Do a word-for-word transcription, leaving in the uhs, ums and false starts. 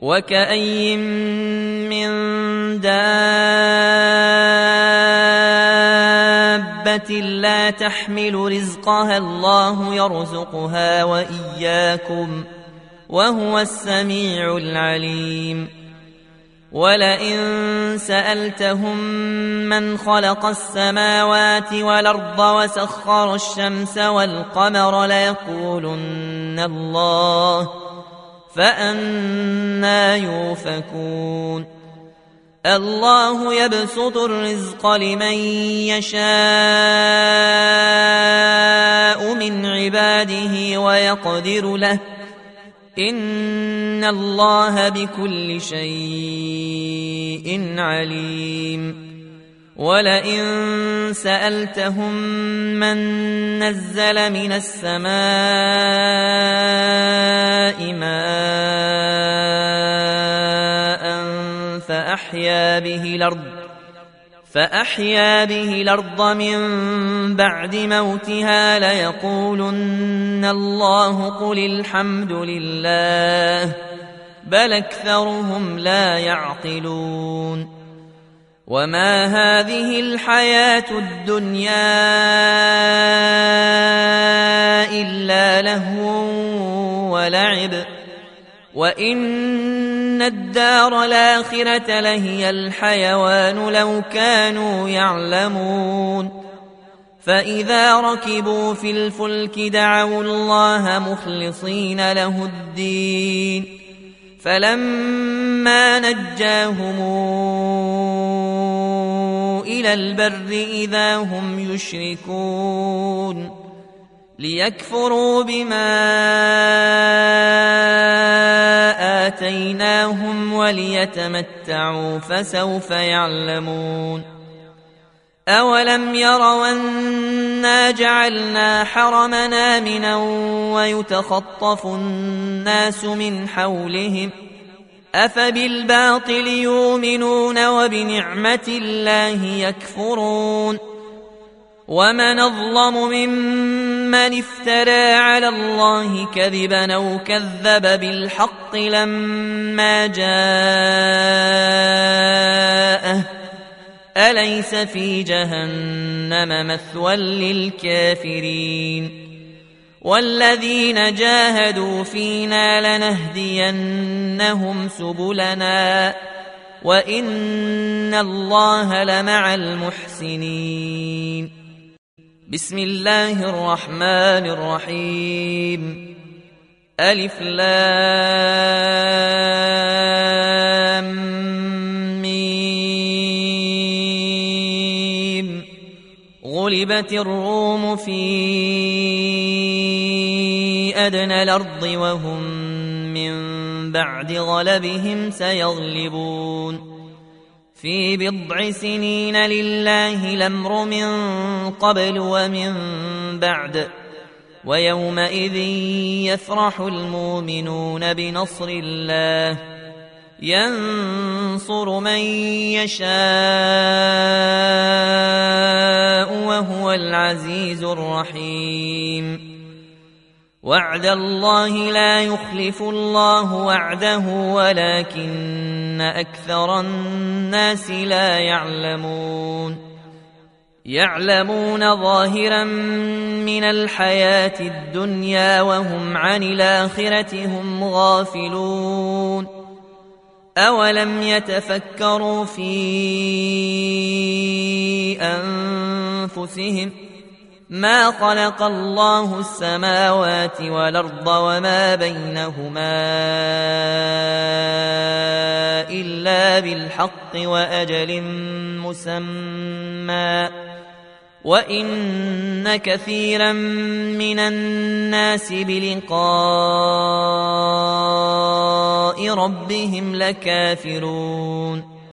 وكأي من دابة لا تحمل رزقها الله يرزقها وإياكم وهو السميع العليم. ولئن سألتهم من خلق السماوات والأرض وسخر الشمس والقمر ليقولن الله فأنى يؤفكون. الله يبسط الرزق لمن يشاء من عباده ويقدر له إن الله بكل شيء عليم. ولئن سألتهم من نزل من السماء ماء فأحيا به الأرض فأحيا به الأرض من بعد موتها ليقولن الله قل الحمد لله بل أكثرهم لا يعقلون. وما هذه الحياة الدنيا إلا لهو ولعب وإن الدار الآخرة لهي الحيوان لو كانوا يعلمون. فإذا ركبوا في الفلك دعوا الله مخلصين له الدين فلما نجاهم إلى البر إذا هم يشركون ليكفروا بما آتيناهم وليتمتعوا فسوف يعلمون. أولم يروا أنا جعلنا حرمنا آمنا ويتخطف الناس من حولهم أفبالباطل يؤمنون وبنعمة الله يكفرون. ومن أظلم ممن افترى على الله كذبا أو كذب بالحق لما جاءه أليس في جهنم مثوى للكافرين. والذين جاهدوا فينا لنهدينهم سبلنا وإن الله لمع المحسنين. بسم الله الرحمن الرحيم. ألف لام ميم. غلبت الروم في أدنى الأرض وهم من بعد غلبهم سيغلبون في بضع سنين لله الأمر من قبل ومن بعد ويومئذ يفرح المؤمنون بنصر الله ينصر من يشاء وهو العزيز الرحيم. وعد الله لا يخلف الله وعده ولكن أكثر الناس لا يعلمون. يعلمون ظاهرا من الحياة الدنيا وهم عن الآخرة هم غافلون. أولم يتفكروا في أنفسهم ما خلق الله السماوات والأرض وما بينهما إلا بالحق وأجل مسمى وإن كثيرا من الناس بلقاء ربهم لكافرون.